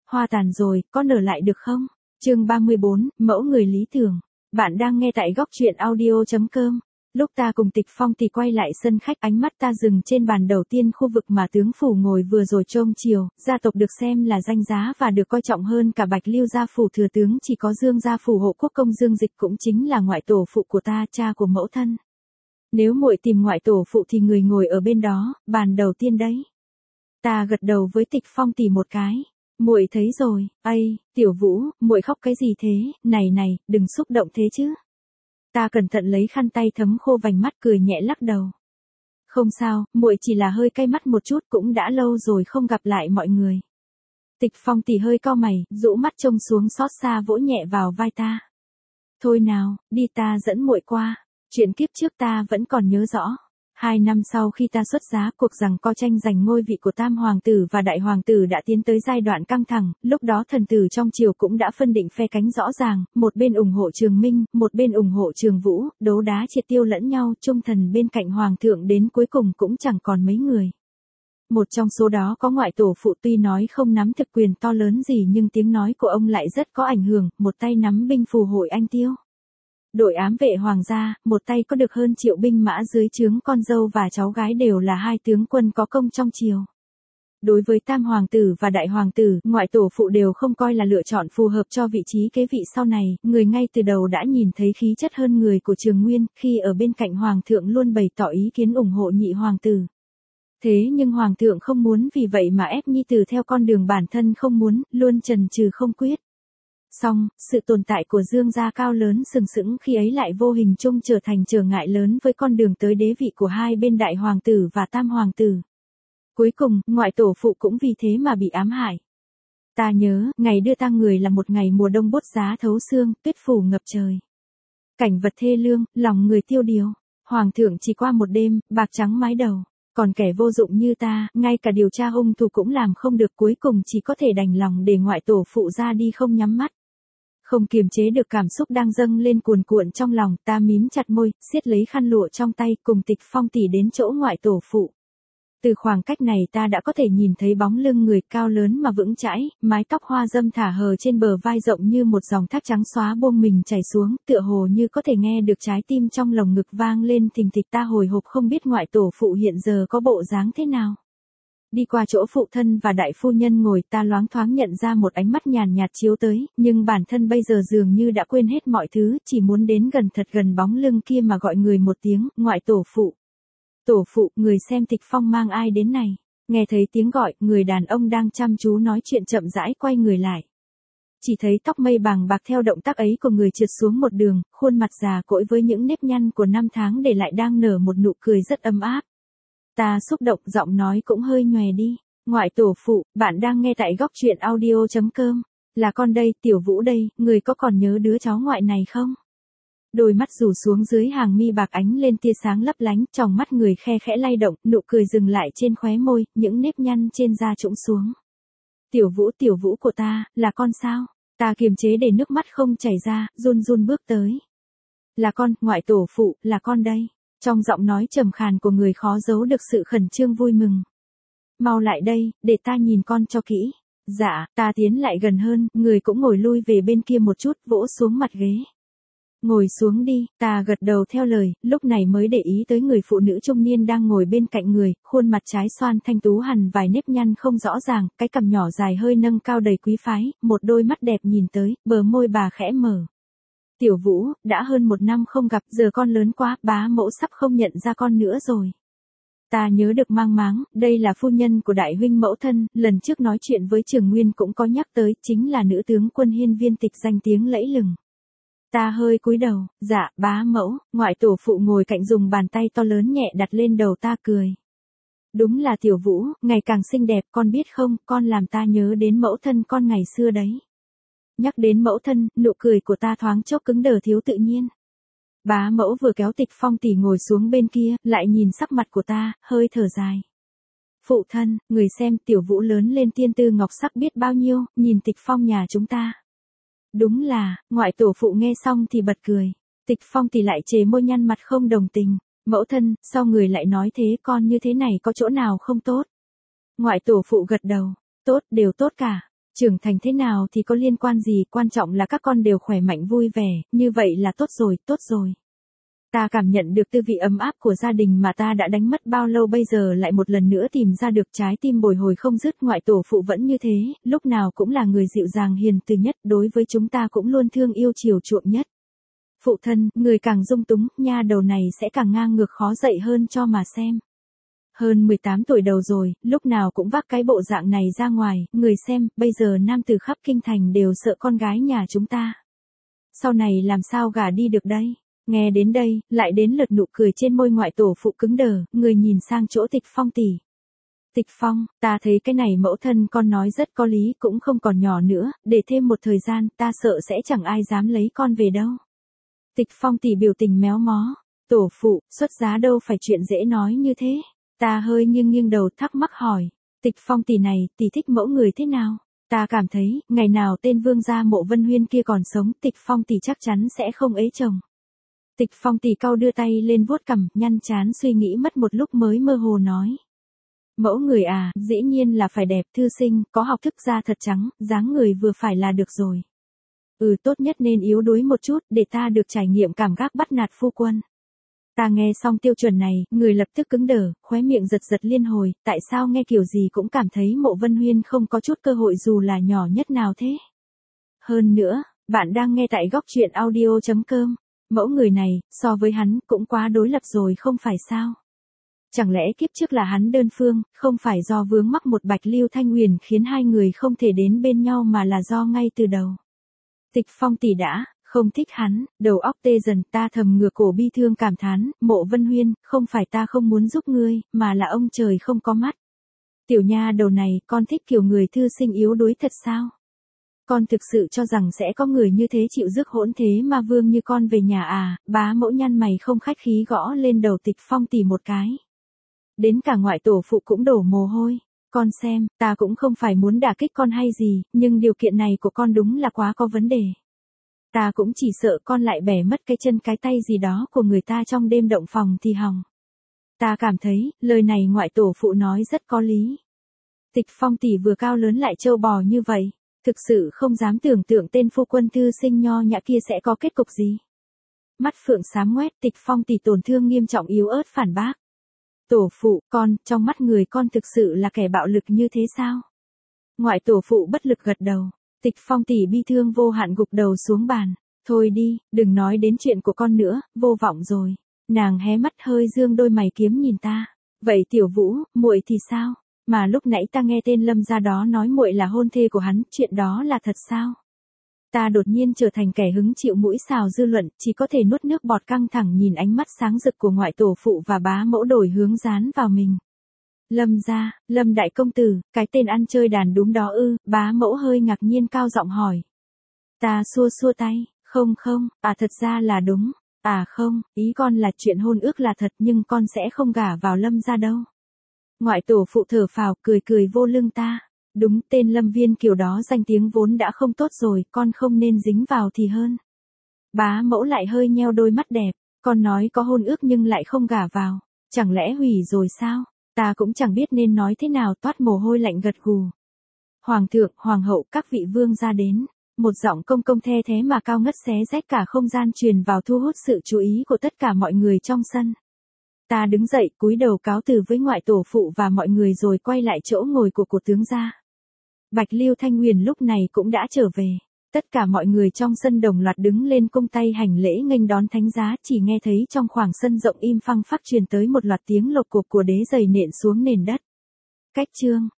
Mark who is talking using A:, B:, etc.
A: Hoa tàn rồi, có nở lại được không? Chương 34, mẫu người lý tưởng. Bạn đang nghe tại góc truyện audio.com. Lúc ta cùng Tịch Phong thì quay lại sân khách, ánh mắt ta dừng trên bàn đầu tiên, khu vực mà tướng phủ ngồi vừa rồi trông chiều. Gia tộc được xem là danh giá và được coi trọng hơn cả Bạch Lưu gia phủ thừa tướng, chỉ có Dương gia phủ hộ quốc công Dương Dịch cũng chính là ngoại tổ phụ của ta, cha của mẫu thân. Nếu muội tìm ngoại tổ phụ thì người ngồi ở bên đó, bàn đầu tiên đấy. Ta gật đầu với Tịch Phong tỉ một cái. Muội thấy rồi. Ây, Tiểu Vũ, muội khóc cái gì thế? Này, đừng xúc động thế chứ. Ta cẩn thận lấy khăn tay thấm khô vành mắt, cười nhẹ lắc đầu. Không sao, muội chỉ là hơi cay mắt một chút, cũng đã lâu rồi không gặp lại mọi người. Tịch Phong tỉ hơi cau mày, rũ mắt trông xuống, xót xa vỗ nhẹ vào vai ta. Thôi nào, đi, ta dẫn muội qua. Chuyện kiếp trước ta vẫn còn nhớ rõ. 2 năm sau khi ta xuất giá, cuộc giằng co tranh giành ngôi vị của Tam Hoàng tử và Đại Hoàng tử đã tiến tới giai đoạn căng thẳng, lúc đó thần tử trong triều cũng đã phân định phe cánh rõ ràng, một bên ủng hộ Trường Minh, một bên ủng hộ Trường Vũ, đấu đá triệt tiêu lẫn nhau, trung thần bên cạnh Hoàng thượng đến cuối cùng cũng chẳng còn mấy người. Một trong số đó có ngoại tổ phụ, tuy nói không nắm thực quyền to lớn gì nhưng tiếng nói của ông lại rất có ảnh hưởng, một tay nắm binh phù hội Anh Tiêu. Đội ám vệ hoàng gia, một tay có được hơn triệu binh mã dưới trướng, con dâu và cháu gái đều là hai tướng quân có công trong triều. Đối với Tam Hoàng tử và Đại Hoàng tử, ngoại tổ phụ đều không coi là lựa chọn phù hợp cho vị trí kế vị sau này, người ngay từ đầu đã nhìn thấy khí chất hơn người của Trường Nguyên, khi ở bên cạnh Hoàng thượng luôn bày tỏ ý kiến ủng hộ nhị hoàng tử. Thế nhưng Hoàng thượng không muốn vì vậy mà ép nhi tử theo con đường bản thân không muốn, luôn chần chừ không quyết. Song, sự tồn tại của Dương gia cao lớn sừng sững khi ấy lại vô hình chung trở thành trở ngại lớn với con đường tới đế vị của hai bên Đại Hoàng tử và Tam Hoàng tử. Cuối cùng, ngoại tổ phụ cũng vì thế mà bị ám hại. Ta nhớ, ngày đưa tang người là một ngày mùa đông buốt giá thấu xương, tuyết phủ ngập trời. Cảnh vật thê lương, lòng người tiêu điều. Hoàng thượng chỉ qua một đêm, bạc trắng mái đầu. Còn kẻ vô dụng như ta, ngay cả điều tra hung thủ cũng làm không được, cuối cùng chỉ có thể đành lòng để ngoại tổ phụ ra đi không nhắm mắt. Không kiềm chế được cảm xúc đang dâng lên cuồn cuộn trong lòng, ta mím chặt môi, siết lấy khăn lụa trong tay, cùng Tịch Phong tỉ đến chỗ ngoại tổ phụ. Từ khoảng cách này ta đã có thể nhìn thấy bóng lưng người cao lớn mà vững chãi, mái tóc hoa dâm thả hờ trên bờ vai rộng như một dòng thác trắng xóa buông mình chảy xuống, tựa hồ như có thể nghe được trái tim trong lồng ngực vang lên thình thịch. Ta hồi hộp không biết ngoại tổ phụ hiện giờ có bộ dáng thế nào. Đi qua chỗ phụ thân và đại phu nhân ngồi, ta loáng thoáng nhận ra một ánh mắt nhàn nhạt chiếu tới, nhưng bản thân bây giờ dường như đã quên hết mọi thứ, chỉ muốn đến gần thật gần bóng lưng kia mà gọi người một tiếng, ngoại tổ phụ. Tổ phụ, người xem Tịch Phong mang ai đến này. Nghe thấy tiếng gọi, người đàn ông đang chăm chú nói chuyện chậm rãi quay người lại. Chỉ thấy tóc mây bàng bạc theo động tác ấy của người trượt xuống một đường, khuôn mặt già cỗi với những nếp nhăn của năm tháng để lại đang nở một nụ cười rất ấm áp. Ta xúc động, giọng nói cũng hơi nhòe đi. Ngoại tổ phụ, bạn đang nghe tại góc truyện audio.com. Là con đây, Tiểu Vũ đây, người có còn nhớ đứa cháu ngoại này không? Đôi mắt rủ xuống dưới hàng mi bạc ánh lên tia sáng lấp lánh, tròng mắt người khe khẽ lay động, nụ cười dừng lại trên khóe môi, những nếp nhăn trên da trũng xuống. Tiểu Vũ của ta, là con sao? Ta kiềm chế để nước mắt không chảy ra, run run bước tới. Là con, ngoại tổ phụ, là con đây. Trong giọng nói trầm khàn của người khó giấu được sự khẩn trương vui mừng. Mau lại đây, để ta nhìn con cho kỹ. Dạ, ta tiến lại gần hơn, người cũng ngồi lui về bên kia một chút, vỗ xuống mặt ghế. Ngồi xuống đi, ta gật đầu theo lời, lúc này mới để ý tới người phụ nữ trung niên đang ngồi bên cạnh người, khuôn mặt trái xoan thanh tú hằn vài nếp nhăn không rõ ràng, cái cằm nhỏ dài hơi nâng cao đầy quý phái, một đôi mắt đẹp nhìn tới, bờ môi bà khẽ mở. Tiểu Vũ, đã hơn 1 năm không gặp, giờ con lớn quá, bá mẫu sắp không nhận ra con nữa rồi. Ta nhớ được mang máng, đây là phu nhân của đại huynh mẫu thân, lần trước nói chuyện với Trường Nguyên cũng có nhắc tới, chính là nữ tướng quân Hiên Viên Tịch danh tiếng lẫy lừng. Ta hơi cúi đầu, dạ, bá mẫu, ngoại tổ phụ ngồi cạnh dùng bàn tay to lớn nhẹ đặt lên đầu ta cười. Đúng là Tiểu Vũ, ngày càng xinh đẹp, con biết không, con làm ta nhớ đến mẫu thân con ngày xưa đấy. Nhắc đến mẫu thân, nụ cười của ta thoáng chốc cứng đờ thiếu tự nhiên. Bá mẫu vừa kéo Tịch Phong tỉ ngồi xuống bên kia, lại nhìn sắc mặt của ta, hơi thở dài. Phụ thân, người xem Tiểu Vũ lớn lên tiên tư ngọc sắc biết bao nhiêu, nhìn Tịch Phong nhà chúng ta. Đúng là, ngoại tổ phụ nghe xong thì bật cười. Tịch Phong thì lại chề môi nhăn mặt không đồng tình. Mẫu thân, sao người lại nói thế, con như thế này có chỗ nào không tốt? Ngoại tổ phụ gật đầu. Tốt, đều tốt cả. Trưởng thành thế nào thì có liên quan gì, quan trọng là các con đều khỏe mạnh vui vẻ, như vậy là tốt rồi, tốt rồi. Ta cảm nhận được tư vị ấm áp của gia đình mà ta đã đánh mất bao lâu bây giờ lại một lần nữa tìm ra được, trái tim bồi hồi không dứt. Ngoại tổ phụ vẫn như thế, lúc nào cũng là người dịu dàng hiền từ nhất, đối với chúng ta cũng luôn thương yêu chiều chuộng nhất. Phụ thân, người càng dung túng, nha đầu này sẽ càng ngang ngược khó dạy hơn cho mà xem. Hơn 18 tuổi đầu rồi, lúc nào cũng vác cái bộ dạng này ra ngoài, người xem, bây giờ nam tử khắp kinh thành đều sợ con gái nhà chúng ta. Sau này làm sao gả đi được đây? Nghe đến đây, lại đến lượt nụ cười trên môi ngoại tổ phụ cứng đờ, người nhìn sang chỗ Tịch Phong tỷ. Tịch Phong, ta thấy cái này mẫu thân con nói rất có lý, cũng không còn nhỏ nữa, để thêm một thời gian, ta sợ sẽ chẳng ai dám lấy con về đâu. Tịch Phong tỷ biểu tình méo mó, tổ phụ, xuất giá đâu phải chuyện dễ nói như thế. Ta hơi nghiêng đầu thắc mắc hỏi, Tịch Phong tỷ này, tỷ thích mẫu người thế nào? Ta cảm thấy, ngày nào tên vương gia Mộ Vân Huyên kia còn sống, Tịch Phong tỷ chắc chắn sẽ không ế chồng. Tịch Phong tỷ cau đưa tay lên vuốt cằm, nhăn trán suy nghĩ mất một lúc mới mơ hồ nói. Mẫu người à, dĩ nhiên là phải đẹp, thư sinh, có học thức, da thật trắng, dáng người vừa phải là được rồi. Tốt nhất nên yếu đuối một chút, để ta được trải nghiệm cảm giác bắt nạt phu quân. Ta nghe xong tiêu chuẩn này, người lập tức cứng đờ, khóe miệng giật liên hồi, tại sao nghe kiểu gì cũng cảm thấy Mộ Vân Huyên không có chút cơ hội dù là nhỏ nhất nào thế. Hơn nữa, bạn đang nghe tại góc truyện audio.com, mẫu người này, so với hắn, cũng quá đối lập rồi không phải sao. Chẳng lẽ kiếp trước là hắn đơn phương, không phải do vướng mắc một Bạch Lưu Thanh Huyền khiến hai người không thể đến bên nhau mà là do ngay từ đầu. Tịch Phong tỷ đã không thích hắn, đầu óc tê dần, ta thầm ngửa cổ bi thương cảm thán, Mộ Vân Huyên, không phải ta không muốn giúp ngươi, mà là ông trời không có mắt. Tiểu nha đầu này, con thích kiểu người thư sinh yếu đuối thật sao? Con thực sự cho rằng sẽ có người như thế chịu rước hỗn thế mà vương như con về nhà à? Bá mẫu nhăn mày không khách khí gõ lên đầu Tịch Phong tỷ một cái. Đến cả ngoại tổ phụ cũng đổ mồ hôi. Con xem, ta cũng không phải muốn đả kích con hay gì, nhưng điều kiện này của con đúng là quá có vấn đề. Ta cũng chỉ sợ con lại bẻ mất cái chân cái tay gì đó của người ta trong đêm động phòng thì hỏng. Ta cảm thấy, lời này ngoại tổ phụ nói rất có lý. Tịch Phong tỷ vừa cao lớn lại trâu bò như vậy, thực sự không dám tưởng tượng tên phu quân thư sinh nho nhã kia sẽ có kết cục gì. Mắt phượng xám ngoét, Tịch Phong tỷ tổn thương nghiêm trọng yếu ớt phản bác. Tổ phụ, con, trong mắt người con thực sự là kẻ bạo lực như thế sao? Ngoại tổ phụ bất lực gật đầu. Tịch Phong tỷ bi thương vô hạn gục đầu xuống bàn. Thôi đi, đừng nói đến chuyện của con nữa, vô vọng rồi. Nàng hé mắt hơi dương đôi mày kiếm nhìn ta. Vậy Tiểu Vũ, muội thì sao? Mà lúc nãy ta nghe tên Lâm gia đó nói muội là hôn thê của hắn, chuyện đó là thật sao? Ta đột nhiên trở thành kẻ hứng chịu mũi xào dư luận, chỉ có thể nuốt nước bọt căng thẳng nhìn ánh mắt sáng rực của ngoại tổ phụ và bá mẫu đổi hướng dán vào mình. Lâm gia, Lâm đại công tử, cái tên ăn chơi đàn đúng đó ư? Bá mẫu hơi ngạc nhiên cao giọng hỏi. Ta xua tay, không, thật ra là đúng. Không, ý con là chuyện hôn ước là thật nhưng con sẽ không gả vào Lâm gia đâu. Ngoại tổ phụ thở phào, cười vô lưng ta. Đúng, tên Lâm Viên kiểu đó danh tiếng vốn đã không tốt rồi, con không nên dính vào thì hơn. Bá mẫu lại hơi nheo đôi mắt đẹp, con nói có hôn ước nhưng lại không gả vào, chẳng lẽ hủy rồi sao? Ta cũng chẳng biết nên nói thế nào, toát mồ hôi lạnh gật gù. Hoàng thượng, hoàng hậu, các vị vương gia đến. Một giọng công công the thế mà cao ngất xé rách cả không gian truyền vào thu hút sự chú ý của tất cả mọi người trong sân. Ta đứng dậy, cúi đầu cáo từ với ngoại tổ phụ và mọi người rồi quay lại chỗ ngồi của tướng gia. Bạch Lưu Thanh Huyền lúc này cũng đã trở về. Tất cả mọi người trong sân đồng loạt đứng lên cung tay hành lễ nghênh đón thánh giá, chỉ nghe thấy trong khoảng sân rộng im phăng phắc truyền tới một loạt tiếng lộc cộc của đế giày nện xuống nền đất. Cách chương